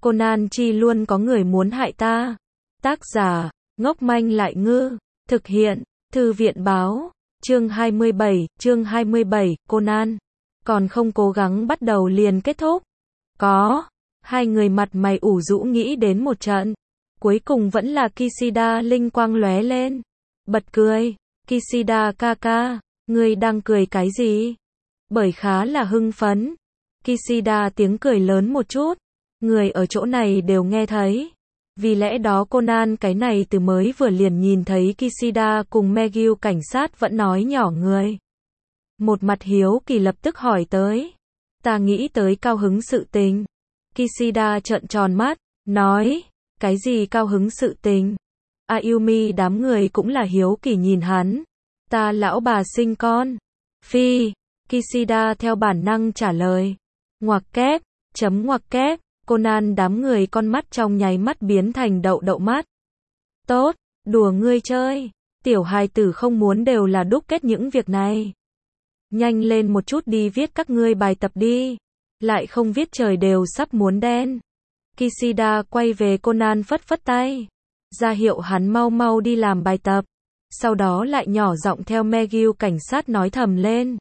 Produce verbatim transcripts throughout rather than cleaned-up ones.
Conan chi luôn có người muốn hại ta. Tác giả, ngốc manh lại ngư. Thực hiện, Thư viện báo. Chương hai mươi bảy, chương hai mươi bảy, Conan. Còn không cố gắng bắt đầu liền kết thúc. Có. Hai người mặt mày ủ rũ nghĩ đến một trận. Cuối cùng vẫn là Kishida linh quang lóe lên. Bật cười. Kishida ca ca, ngươi đang cười cái gì? Bởi khá là hưng phấn. Kishida tiếng cười lớn một chút. Người ở chỗ này đều nghe thấy. Vì lẽ đó Conan cái này từ mới vừa liền nhìn thấy Kishida cùng Megil cảnh sát vẫn nói nhỏ người. Một mặt hiếu kỳ lập tức hỏi tới. Ta nghĩ tới cao hứng sự tình. Kishida trợn tròn mắt, nói. Cái gì cao hứng sự tình? Ayumi đám người cũng là hiếu kỳ nhìn hắn. Ta lão bà sinh con. Phi. Kishida theo bản năng trả lời. Ngoặc kép, chấm ngoặc kép. Conan đám người con mắt trong nháy mắt biến thành đậu đậu mắt. Tốt, đùa ngươi chơi. Tiểu hài tử không muốn đều là đúc kết những việc này. Nhanh lên một chút đi viết các ngươi bài tập đi. Lại không viết trời đều sắp muốn đen. Kishida quay về Conan phất phất tay. Ra hiệu hắn mau mau đi làm bài tập. Sau đó lại nhỏ giọng theo Megil cảnh sát nói thầm lên.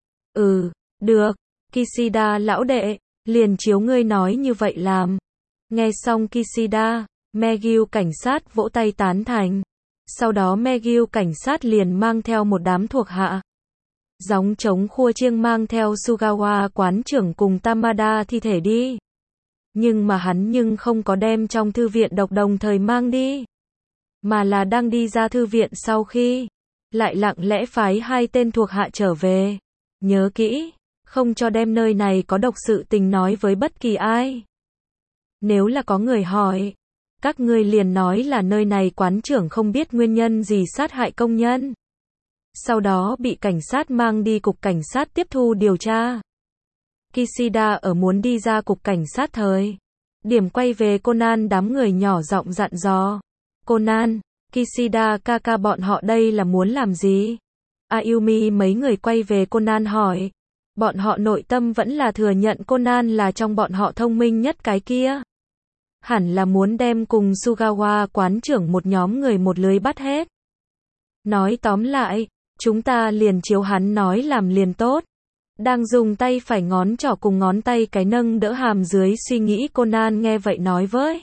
Ừ, được. Kishida lão đệ, liền chiếu ngươi nói như vậy làm. Nghe xong Kishida, Megil cảnh sát vỗ tay tán thành. Sau đó Megil cảnh sát liền mang theo một đám thuộc hạ. Gióng trống khua chiêng mang theo Sugawa quán trưởng cùng Tamada thi thể đi. Nhưng mà hắn nhưng không có đem trong thư viện độc đồng thời mang đi. Mà là đang đi ra thư viện sau khi. Lại lặng lẽ phái hai tên thuộc hạ trở về. Nhớ kỹ. Không cho đem nơi này có độc sự tình nói với bất kỳ ai. Nếu là có người hỏi. Các ngươi liền nói là nơi này quán trưởng không biết nguyên nhân gì sát hại công nhân. Sau đó bị cảnh sát mang đi cục cảnh sát tiếp thu điều tra. Kishida ở muốn đi ra cục cảnh sát thời. Điểm quay về Conan đám người nhỏ giọng dặn dò. Conan, Kishida ca ca bọn họ đây là muốn làm gì? Ayumi mấy người quay về Conan hỏi. Bọn họ nội tâm vẫn là thừa nhận Conan là trong bọn họ thông minh nhất cái kia. Hẳn là muốn đem cùng Sugawa quán trưởng một nhóm người một lưới bắt hết. Nói tóm lại, chúng ta liền chiếu hắn nói làm liền tốt. Đang dùng tay phải ngón trỏ cùng ngón tay cái nâng đỡ hàm dưới suy nghĩ Conan nghe vậy nói với.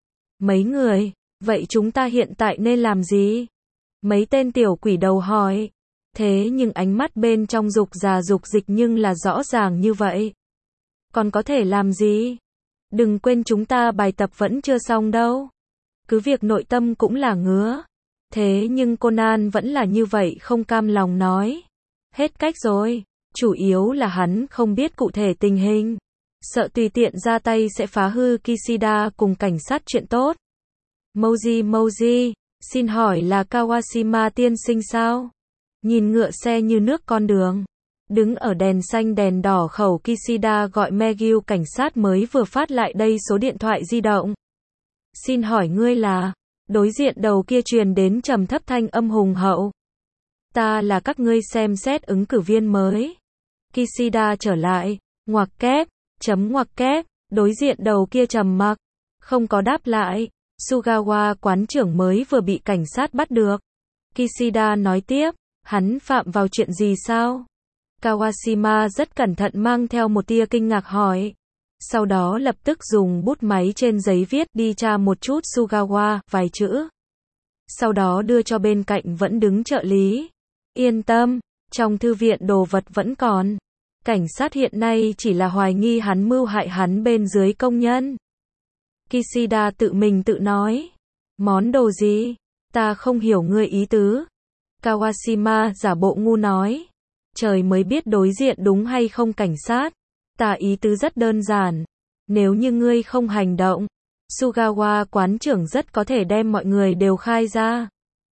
Mấy người, vậy chúng ta hiện tại nên làm gì? Mấy tên tiểu quỷ đầu hỏi. Thế nhưng ánh mắt bên trong dục già dục dịch nhưng là rõ ràng như vậy. Còn có thể làm gì? Đừng quên chúng ta bài tập vẫn chưa xong đâu. Cứ việc nội tâm cũng là ngứa. Thế nhưng Conan vẫn là như vậy không cam lòng nói. Hết cách rồi. Chủ yếu là hắn không biết cụ thể tình hình. Sợ tùy tiện ra tay sẽ phá hư Kishida cùng cảnh sát chuyện tốt. Moji Moji, xin hỏi là Kawashima tiên sinh sao? Nhìn ngựa xe như nước con đường. Đứng ở đèn xanh đèn đỏ khẩu Kishida gọi Megil cảnh sát mới vừa phát lại đây số điện thoại di động. Xin hỏi ngươi là? Đối diện đầu kia truyền đến trầm thấp thanh âm hùng hậu. Ta là các ngươi xem xét ứng cử viên mới. Kishida trở lại, ngoặc kép, chấm ngoặc kép, đối diện đầu kia trầm mặc, không có đáp lại. Sugawa quán trưởng mới vừa bị cảnh sát bắt được. Kishida nói tiếp, hắn phạm vào chuyện gì sao? Kawashima rất cẩn thận mang theo một tia kinh ngạc hỏi. Sau đó lập tức dùng bút máy trên giấy viết đi tra một chút Sugawa, vài chữ. Sau đó đưa cho bên cạnh vẫn đứng trợ lý. Yên tâm, trong thư viện đồ vật vẫn còn. Cảnh sát hiện nay chỉ là hoài nghi hắn mưu hại hắn bên dưới công nhân. Kishida tự mình tự nói. Món đồ gì? Ta không hiểu ngươi ý tứ. Kawashima giả bộ ngu nói. Trời mới biết đối diện đúng hay không cảnh sát. Ta ý tứ rất đơn giản. Nếu như ngươi không hành động, Sugawa quán trưởng rất có thể đem mọi người đều khai ra.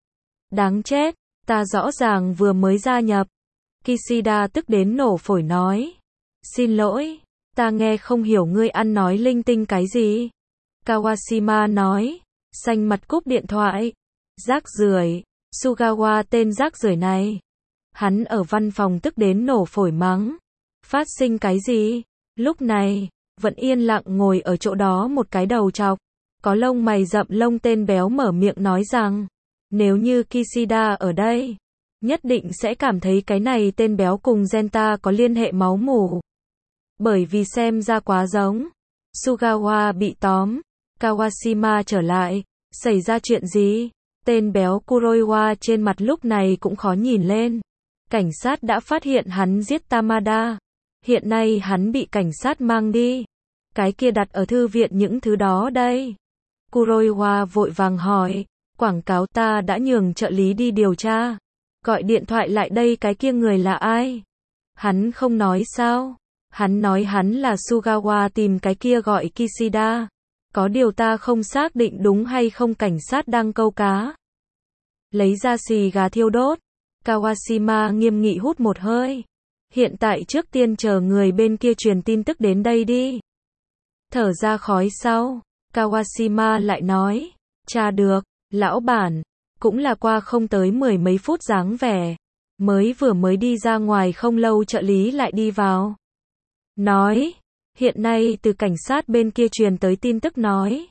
Đáng chết, ta rõ ràng vừa mới gia nhập. Kishida tức đến nổ phổi nói. Xin lỗi, ta nghe không hiểu ngươi ăn nói linh tinh cái gì. Kawashima nói. Xanh mặt cúp điện thoại. Rác rưởi. Sugawa tên rác rưởi này. Hắn ở văn phòng tức đến nổ phổi mắng. Phát sinh cái gì? Lúc này, vẫn yên lặng ngồi ở chỗ đó một cái đầu trọc, có lông mày rậm lông tên béo mở miệng nói rằng, nếu như Kishida ở đây, nhất định sẽ cảm thấy cái này tên béo cùng Genta có liên hệ máu mủ. Bởi vì xem ra quá giống. Sugawa bị tóm, Kawashima trở lại, xảy ra chuyện gì? Tên béo Kuroiwa trên mặt lúc này cũng khó nhìn lên. Cảnh sát đã phát hiện hắn giết Tamada. Hiện nay hắn bị cảnh sát mang đi. Cái kia đặt ở thư viện những thứ đó đây. Kuroiwa vội vàng hỏi, quảng cáo ta đã nhường trợ lý đi điều tra. Gọi điện thoại lại đây cái kia người là ai? Hắn không nói sao? Hắn nói hắn là Sugawa tìm cái kia gọi Kishida. Có điều ta không xác định đúng hay không cảnh sát đang câu cá. Lấy ra xì gà thiêu đốt. Kawashima nghiêm nghị hút một hơi. Hiện tại trước tiên chờ người bên kia truyền tin tức đến đây đi. Thở ra khói sau, Kawashima lại nói, tra được, lão bản, cũng là qua không tới mười mấy phút dáng vẻ. Mới vừa mới đi ra ngoài không lâu trợ lý lại đi vào. Nói, hiện nay từ cảnh sát bên kia truyền tới tin tức nói.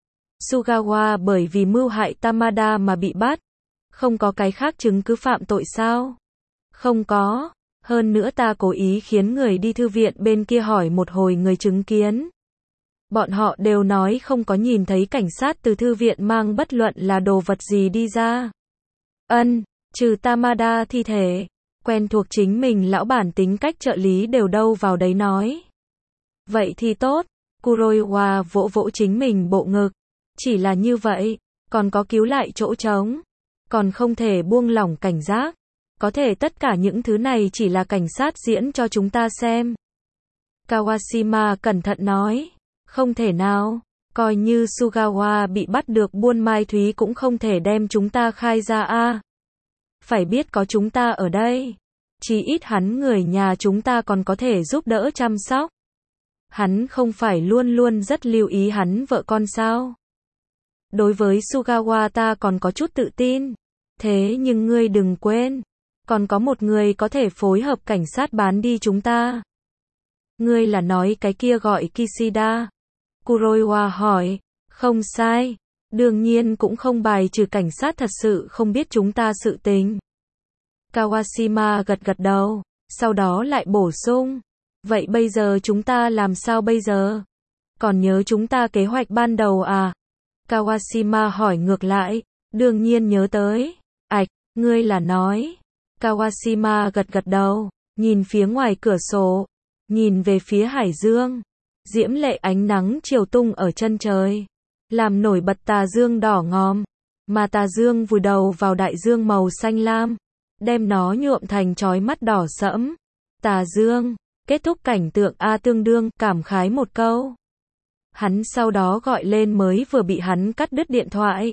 Sugawa bởi vì mưu hại Tamada mà bị bắt. Không có cái khác chứng cứ phạm tội sao? Không có. Hơn nữa ta cố ý khiến người đi thư viện bên kia hỏi một hồi người chứng kiến. Bọn họ đều nói không có nhìn thấy cảnh sát từ thư viện mang bất luận là đồ vật gì đi ra. Ân, trừ Tamada thi thể. Quen thuộc chính mình lão bản tính cách trợ lý đều đâu vào đấy nói. Vậy thì tốt. Kuroiwa vỗ vỗ chính mình bộ ngực. Chỉ là như vậy, còn có cứu lại chỗ trống. Còn không thể buông lỏng cảnh giác. Có thể tất cả những thứ này chỉ là cảnh sát diễn cho chúng ta xem. Kawashima cẩn thận nói. Không thể nào. Coi như Sugawa bị bắt được buôn mai thúy cũng không thể đem chúng ta khai ra a. Phải biết có chúng ta ở đây. Chí ít hắn người nhà chúng ta còn có thể giúp đỡ chăm sóc. Hắn không phải luôn luôn rất lưu ý hắn vợ con sao. Đối với Sugawa ta còn có chút tự tin. Thế nhưng ngươi đừng quên. Còn có một người có thể phối hợp cảnh sát bán đi chúng ta. Ngươi là nói cái kia gọi Kishida. Kuroiwa hỏi. Không sai. Đương nhiên cũng không bài trừ cảnh sát thật sự không biết chúng ta sự tình. Kawashima gật gật đầu. Sau đó lại bổ sung. Vậy bây giờ chúng ta làm sao bây giờ? Còn nhớ chúng ta kế hoạch ban đầu à? Kawashima hỏi ngược lại. Đương nhiên nhớ tới. Ảch, ngươi là nói. Kawashima gật gật đầu. Nhìn phía ngoài cửa sổ. Nhìn về phía hải dương. Diễm lệ ánh nắng chiều tung ở chân trời. Làm nổi bật tà dương đỏ ngòm. Mà tà dương vùi đầu vào đại dương màu xanh lam. Đem nó nhuộm thành chói mắt đỏ sẫm. Tà dương. Kết thúc cảnh tượng A tương đương, cảm khái một câu. Hắn sau đó gọi lên mới vừa bị hắn cắt đứt điện thoại.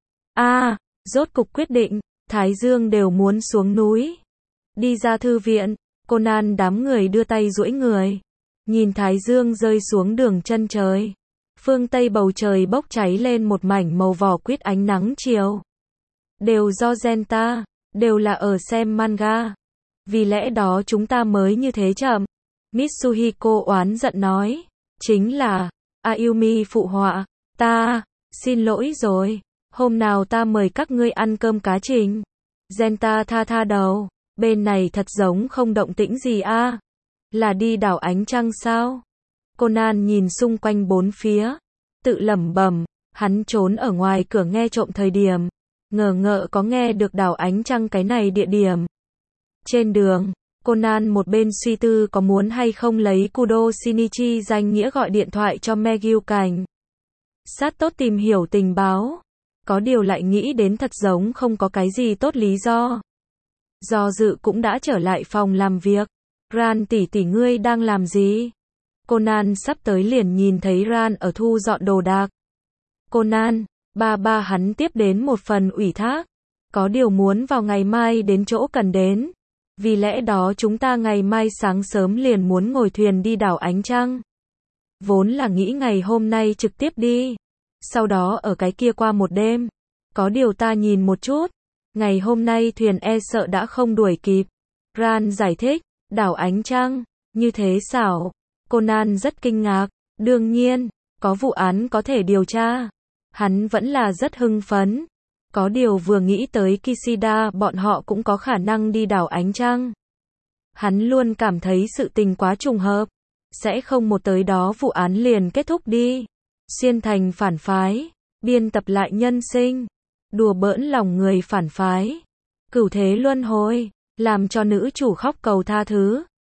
A, rốt cục quyết định, Thái Dương đều muốn xuống núi. Đi ra thư viện, Conan đám người đưa tay duỗi người. Nhìn Thái Dương rơi xuống đường chân trời. Phương Tây bầu trời bốc cháy lên một mảnh màu vỏ quýt ánh nắng chiều. Đều do Genta, đều là ở xem manga. Vì lẽ đó chúng ta mới như thế chậm. Mitsuhiko oán giận nói. Chính là, Ayumi phụ họa. Ta, xin lỗi rồi. Hôm nào ta mời các ngươi ăn cơm cá trình. Genta tha tha đầu. Bên này thật giống không động tĩnh gì a. Là đi đảo ánh trăng sao? Conan nhìn xung quanh bốn phía. Tự lẩm bẩm. Hắn trốn ở ngoài cửa nghe trộm thời điểm. Ngờ ngợ có nghe được đảo ánh trăng cái này địa điểm. Trên đường, Conan một bên suy tư có muốn hay không lấy Kudo Shinichi danh nghĩa gọi điện thoại cho Megyu Cảnh. Sát tốt tìm hiểu tình báo. Có điều lại nghĩ đến thật giống không có cái gì tốt lý do. Do dự cũng đã trở lại phòng làm việc. Ran tỷ tỷ ngươi đang làm gì? Conan sắp tới liền nhìn thấy Ran ở thu dọn đồ đạc. Conan, ba ba hắn tiếp đến một phần ủy thác. Có điều muốn vào ngày mai đến chỗ cần đến. Vì lẽ đó chúng ta ngày mai sáng sớm liền muốn ngồi thuyền đi đảo ánh trăng. Vốn là nghĩ ngày hôm nay trực tiếp đi. Sau đó ở cái kia qua một đêm. Có điều ta nhìn một chút. Ngày hôm nay thuyền e sợ đã không đuổi kịp. Ran giải thích. Đảo ánh trăng. Như thế xảo. Conan rất kinh ngạc. Đương nhiên, có vụ án có thể điều tra. Hắn vẫn là rất hưng phấn. Có điều vừa nghĩ tới Kishida bọn họ cũng có khả năng đi đảo ánh trăng. Hắn luôn cảm thấy sự tình quá trùng hợp. Sẽ không một tới đó vụ án liền kết thúc đi. Xuyên thành phản phái. Biên tập lại nhân sinh. Đùa bỡn lòng người phản phái. Cửu thế luân hồi. Làm cho nữ chủ khóc cầu tha thứ.